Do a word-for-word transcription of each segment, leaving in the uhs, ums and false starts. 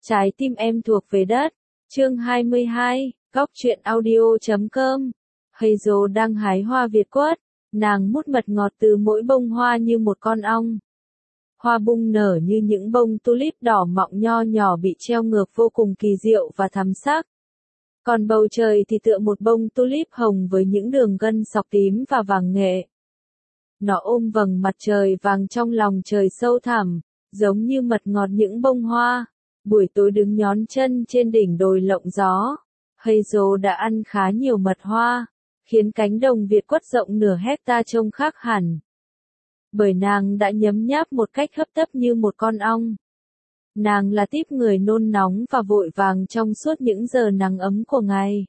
Trái tim em thuộc về đất. Chương hai mươi hai, góc truyện audio chấm com. Hazel đang hái hoa Việt quất, nàng mút mật ngọt từ mỗi bông hoa như một con ong. Hoa bung nở như những bông tulip đỏ mọng nho nhỏ bị treo ngược vô cùng kỳ diệu và thắm sắc. Còn bầu trời thì tựa một bông tulip hồng với những đường gân sọc tím và vàng nghệ. Nó ôm vầng mặt trời vàng trong lòng trời sâu thẳm, giống như mật ngọt những bông hoa. Buổi tối đứng nhón chân trên đỉnh đồi lộng gió, Hazel đã ăn khá nhiều mật hoa, khiến cánh đồng Việt quất rộng nửa hecta trông khác hẳn. Bởi nàng đã nhấm nháp một cách hấp tấp như một con ong. Nàng là típ người nôn nóng và vội vàng trong suốt những giờ nắng ấm của ngày.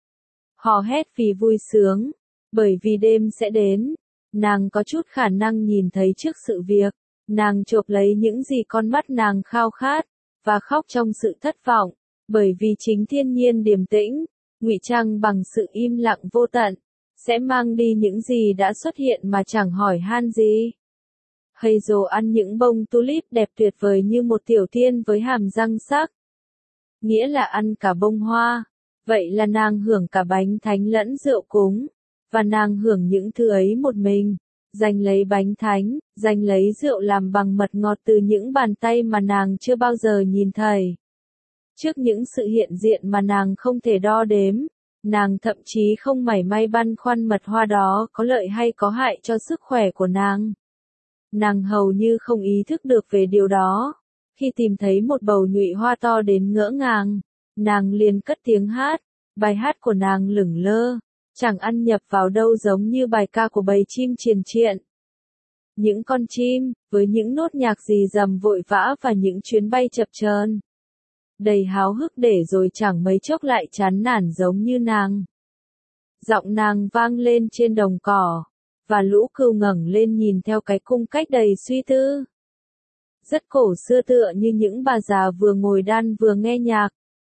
Hò hét vì vui sướng, bởi vì đêm sẽ đến. Nàng có chút khả năng nhìn thấy trước sự việc, nàng chộp lấy những gì con mắt nàng khao khát, và khóc trong sự thất vọng, bởi vì chính thiên nhiên điềm tĩnh, ngụy trang bằng sự im lặng vô tận, sẽ mang đi những gì đã xuất hiện mà chẳng hỏi han gì. Hazel ăn những bông tulip đẹp tuyệt vời như một tiểu tiên với hàm răng sắc. Nghĩa là ăn cả bông hoa, vậy là nàng hưởng cả bánh thánh lẫn rượu cúng, và nàng hưởng những thứ ấy một mình. Giành lấy bánh thánh, giành lấy rượu làm bằng mật ngọt từ những bàn tay mà nàng chưa bao giờ nhìn thấy. Trước những sự hiện diện mà nàng không thể đo đếm, nàng thậm chí không mảy may băn khoăn mật hoa đó có lợi hay có hại cho sức khỏe của nàng. Nàng hầu như không ý thức được về điều đó. Khi tìm thấy một bầu nhụy hoa to đến ngỡ ngàng, nàng liền cất tiếng hát. Bài hát của nàng lửng lơ, chẳng ăn nhập vào đâu, giống như bài ca của bầy chim triền triện. Những con chim, với những nốt nhạc rì rầm vội vã và những chuyến bay chập chờn, đầy háo hức để rồi chẳng mấy chốc lại chán nản giống như nàng. Giọng nàng vang lên trên đồng cỏ, và lũ cừu ngẩng lên nhìn theo cái cung cách đầy suy tư. Rất cổ xưa, tựa như những bà già vừa ngồi đan vừa nghe nhạc.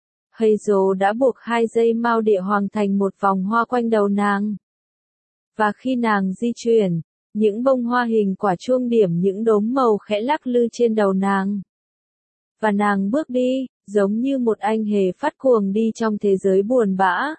Hazel đã buộc hai dây mao địa hoàng thành một vòng hoa quanh đầu nàng. Và khi nàng di chuyển, những bông hoa hình quả chuông điểm những đốm màu khẽ lắc lư trên đầu nàng. Và nàng bước đi, giống như một anh hề phát cuồng đi trong thế giới buồn bã.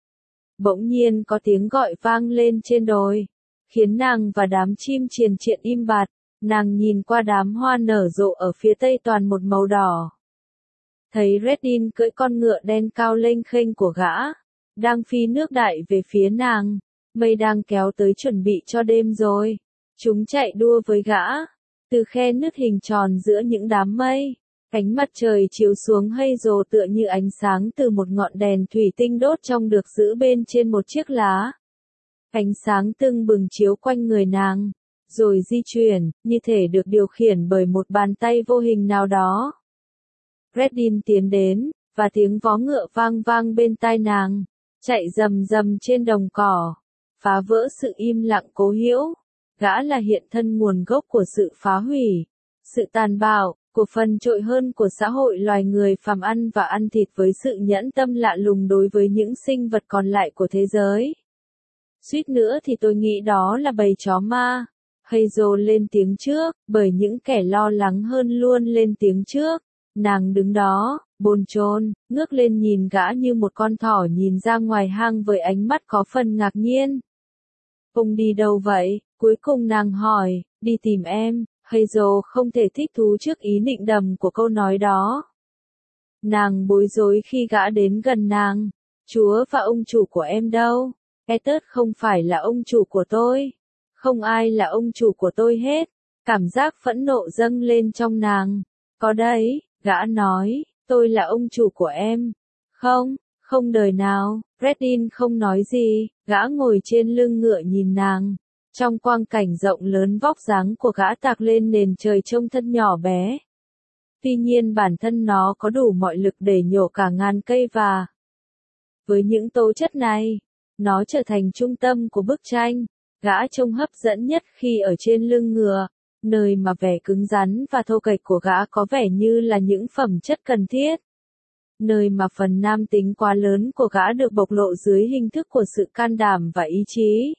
Bỗng nhiên có tiếng gọi vang lên trên đồi, khiến nàng và đám chim triền triện im bặt. Nàng nhìn qua đám hoa nở rộ ở phía tây toàn một màu đỏ. Thấy Redin cưỡi con ngựa đen cao lênh khênh của gã, đang phi nước đại về phía nàng. Mây đang kéo tới chuẩn bị cho đêm rồi. Chúng chạy đua với gã, từ khe nứt hình tròn giữa những đám mây. Ánh mặt trời chiếu xuống Hazel tựa như ánh sáng từ một ngọn đèn thủy tinh đốt trong được giữ bên trên một chiếc lá. Ánh sáng tưng bừng chiếu quanh người nàng, rồi di chuyển, như thể được điều khiển bởi một bàn tay vô hình nào đó. Redin tiến đến, và tiếng vó ngựa vang vang bên tai nàng, chạy rầm rầm trên đồng cỏ, phá vỡ sự im lặng cố hữu. Gã là hiện thân nguồn gốc của sự phá hủy, sự tàn bạo, của phần trội hơn của xã hội loài người phàm ăn và ăn thịt với sự nhẫn tâm lạ lùng đối với những sinh vật còn lại của thế giới. Suýt nữa thì tôi nghĩ đó là bầy chó ma. Hazel lên tiếng trước, bởi những kẻ lo lắng hơn luôn lên tiếng trước. Nàng đứng đó, bồn chồn, ngước lên nhìn gã như một con thỏ nhìn ra ngoài hang với ánh mắt có phần ngạc nhiên. Ông đi đâu vậy? Cuối cùng nàng hỏi. Đi tìm em. Hazel không thể thích thú trước ý định đầm của câu nói đó. Nàng bối rối khi gã đến gần nàng. Chúa và ông chủ của em đâu? Ethan không phải là ông chủ của tôi. Không ai là ông chủ của tôi hết. Cảm giác phẫn nộ dâng lên trong nàng. Có đấy, gã nói, tôi là ông chủ của em. Không, không đời nào. Redin không nói gì, gã ngồi trên lưng ngựa nhìn nàng. Trong quang cảnh rộng lớn, vóc dáng của gã tạc lên nền trời trông thân nhỏ bé. Tuy nhiên bản thân nó có đủ mọi lực để nhổ cả ngàn cây, và với những tố chất này, nó trở thành trung tâm của bức tranh. Gã trông hấp dẫn nhất khi ở trên lưng ngựa, nơi mà vẻ cứng rắn và thô kệch của gã có vẻ như là những phẩm chất cần thiết. Nơi mà phần nam tính quá lớn của gã được bộc lộ dưới hình thức của sự can đảm và ý chí.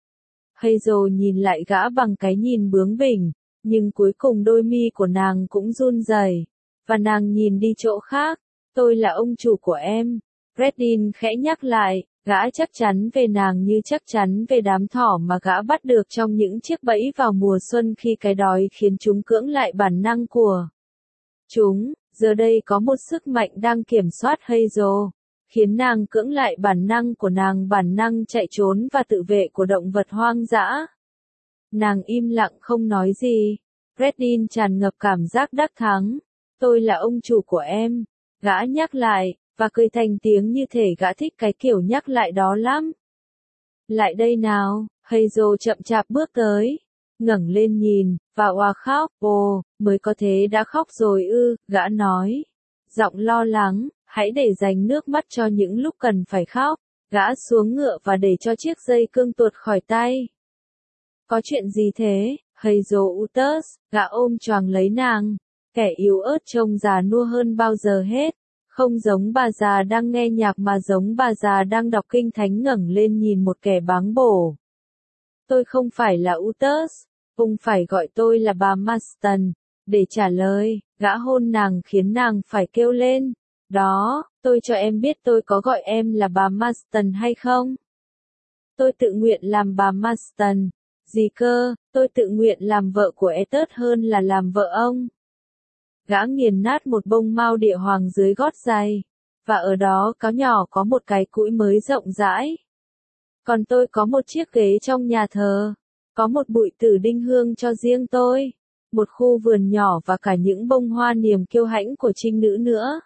Hazel nhìn lại gã bằng cái nhìn bướng bỉnh, nhưng cuối cùng đôi mi của nàng cũng run rẩy, và nàng nhìn đi chỗ khác. Tôi là ông chủ của em. Redin khẽ nhắc lại, gã chắc chắn về nàng như chắc chắn về đám thỏ mà gã bắt được trong những chiếc bẫy vào mùa xuân khi cái đói khiến chúng cưỡng lại bản năng của chúng. Giờ đây có một sức mạnh đang kiểm soát Hazel, khiến nàng cưỡng lại bản năng của nàng, bản năng chạy trốn và tự vệ của động vật hoang dã. Nàng im lặng không nói gì. Redin tràn ngập cảm giác đắc thắng. Tôi là ông chủ của em. Gã nhắc lại, và cười thành tiếng như thể gã thích cái kiểu nhắc lại đó lắm. Lại đây nào, Hazel chậm chạp bước tới, ngẩng lên nhìn, và oà khóc. Ồ, mới có thế đã khóc rồi ư, gã nói. Giọng lo lắng, hãy để dành nước mắt cho những lúc cần phải khóc. Gã xuống ngựa và để cho chiếc dây cương tuột khỏi tay. Có chuyện gì thế, Hazel Utus? Gã ôm choàng lấy nàng, kẻ yếu ớt trông già nua hơn bao giờ hết. Không giống bà già đang nghe nhạc mà giống bà già đang đọc kinh thánh, ngẩng lên nhìn một kẻ báng bổ. Tôi không phải là Utus, ông phải gọi tôi là bà Marston. Để trả lời, gã hôn nàng khiến nàng phải kêu lên. Đó, tôi cho em biết tôi có gọi em là bà Marston hay không? Tôi tự nguyện làm bà Marston. Gì cơ, tôi tự nguyện làm vợ của Etus hơn là làm vợ ông. Gã nghiền nát một bông mao địa hoàng dưới gót giày, và ở đó cáo nhỏ có một cái cũi mới rộng rãi. Còn tôi có một chiếc ghế trong nhà thờ, có một bụi tử đinh hương cho riêng tôi, một khu vườn nhỏ và cả những bông hoa niềm kiêu hãnh của trinh nữ nữa.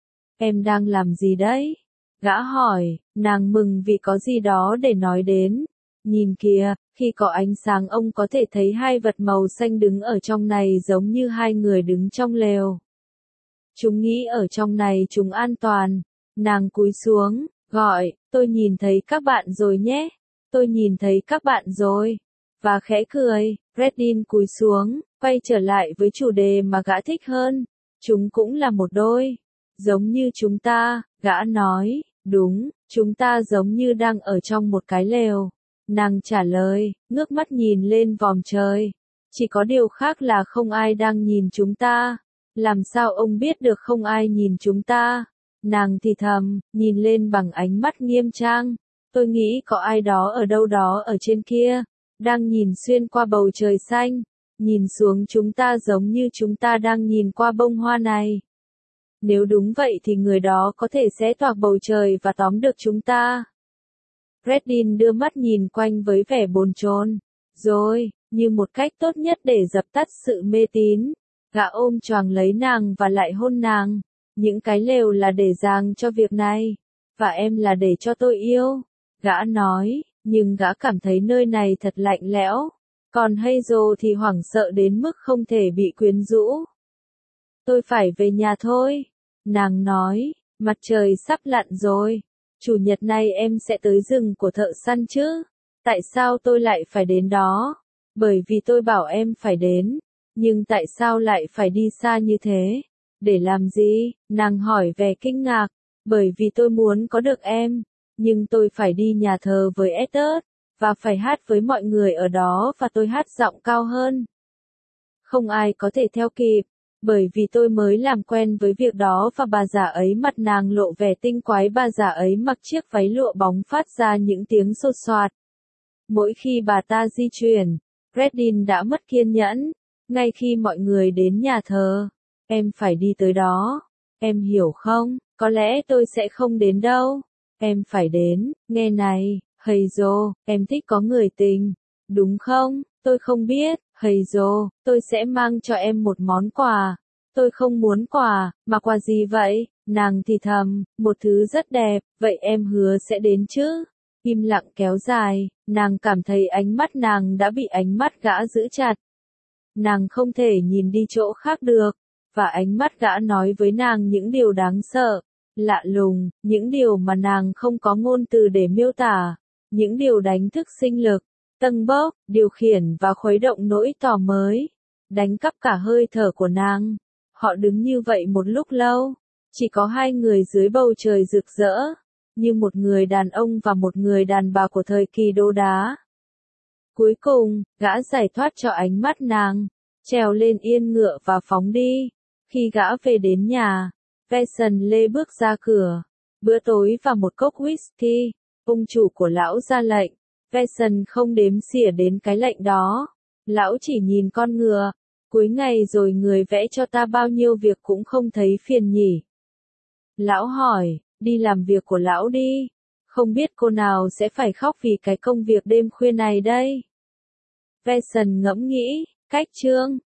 Em đang làm gì đấy? Gã hỏi, nàng mừng vì có gì đó để nói đến. Nhìn kìa, khi có ánh sáng ông có thể thấy hai vật màu xanh đứng ở trong này giống như hai người đứng trong lều. Chúng nghĩ ở trong này chúng an toàn. Nàng cúi xuống, gọi, tôi nhìn thấy các bạn rồi nhé. Tôi nhìn thấy các bạn rồi. Và khẽ cười, Redin cúi xuống, quay trở lại với chủ đề mà gã thích hơn. Chúng cũng là một đôi. Giống như chúng ta, gã nói, đúng, chúng ta giống như đang ở trong một cái lều. Nàng trả lời, ngước mắt nhìn lên vòm trời. Chỉ có điều khác là không ai đang nhìn chúng ta. Làm sao ông biết được không ai nhìn chúng ta? Nàng thì thầm, nhìn lên bằng ánh mắt nghiêm trang. Tôi nghĩ có ai đó ở đâu đó ở trên kia, đang nhìn xuyên qua bầu trời xanh, nhìn xuống chúng ta giống như chúng ta đang nhìn qua bông hoa này. Nếu đúng vậy thì người đó có thể xé toạc bầu trời và tóm được chúng ta. Redin đưa mắt nhìn quanh với vẻ bồn chồn. Rồi, như một cách tốt nhất để dập tắt sự mê tín, gã ôm choàng lấy nàng và lại hôn nàng. Những cái lều là để dàng cho việc này, và em là để cho tôi yêu. Gã nói, nhưng gã cảm thấy nơi này thật lạnh lẽo. Còn Hazel thì hoảng sợ đến mức không thể bị quyến rũ. Tôi phải về nhà thôi. Nàng nói, mặt trời sắp lặn rồi. Chủ nhật nay em sẽ tới rừng của thợ săn chứ? Tại sao tôi lại phải đến đó? Bởi vì tôi bảo em phải đến. Nhưng tại sao lại phải đi xa như thế? Để làm gì? Nàng hỏi vẻ kinh ngạc. Bởi vì tôi muốn có được em. Nhưng tôi phải đi nhà thờ với Etus, và phải hát với mọi người ở đó và tôi hát giọng cao hơn. Không ai có thể theo kịp. Bởi vì tôi mới làm quen với việc đó và bà già ấy, mặt nàng lộ vẻ tinh quái, bà già ấy mặc chiếc váy lụa bóng phát ra những tiếng xột xoạt. Mỗi khi bà ta di chuyển, Redin đã mất kiên nhẫn. Ngay khi mọi người đến nhà thờ, em phải đi tới đó. Em hiểu không? Có lẽ tôi sẽ không đến đâu. Em phải đến. Nghe này, Hazel, em thích có người tình, đúng không? Tôi không biết, Hazel, tôi sẽ mang cho em một món quà. Tôi không muốn quà, mà quà gì vậy? Nàng thì thầm, một thứ rất đẹp, vậy em hứa sẽ đến chứ? Im lặng kéo dài, nàng cảm thấy ánh mắt nàng đã bị ánh mắt gã giữ chặt. Nàng không thể nhìn đi chỗ khác được, và ánh mắt gã nói với nàng những điều đáng sợ, lạ lùng, những điều mà nàng không có ngôn từ để miêu tả, những điều đánh thức sinh lực, tâng bốc, điều khiển và khuấy động nỗi tò mới, đánh cắp cả hơi thở của nàng. Họ đứng như vậy một lúc lâu, chỉ có hai người dưới bầu trời rực rỡ, như một người đàn ông và một người đàn bà của thời kỳ đô đá. Cuối cùng, gã giải thoát cho ánh mắt nàng, trèo lên yên ngựa và phóng đi. Khi gã về đến nhà, Veson lê bước ra cửa. Bữa tối và một cốc whisky. Ông chủ của lão ra lệnh. Veson không đếm xỉa đến cái lệnh đó. Lão chỉ nhìn con ngựa. Cuối ngày rồi người vẽ cho ta bao nhiêu việc cũng không thấy phiền nhỉ. Lão hỏi, đi làm việc của lão đi. Không biết cô nào sẽ phải khóc vì cái công việc đêm khuya này đây. Veson ngẫm nghĩ, cách chương.